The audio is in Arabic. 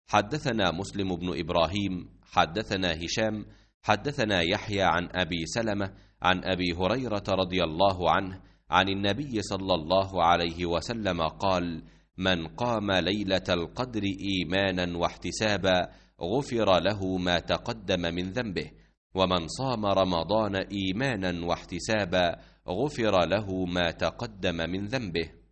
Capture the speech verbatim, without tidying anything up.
حدثنا مسلم بن إبراهيم حدثنا هشام حدثنا يحيى عن أبي سلمة عن أبي هريرة رضي الله عنه عن النبي صلى الله عليه وسلم قال: من قام ليلة القدر إيمانا واحتسابا غفر له ما تقدم من ذنبه، ومن صام رمضان إيمانا واحتسابا غفر له ما تقدم من ذنبه.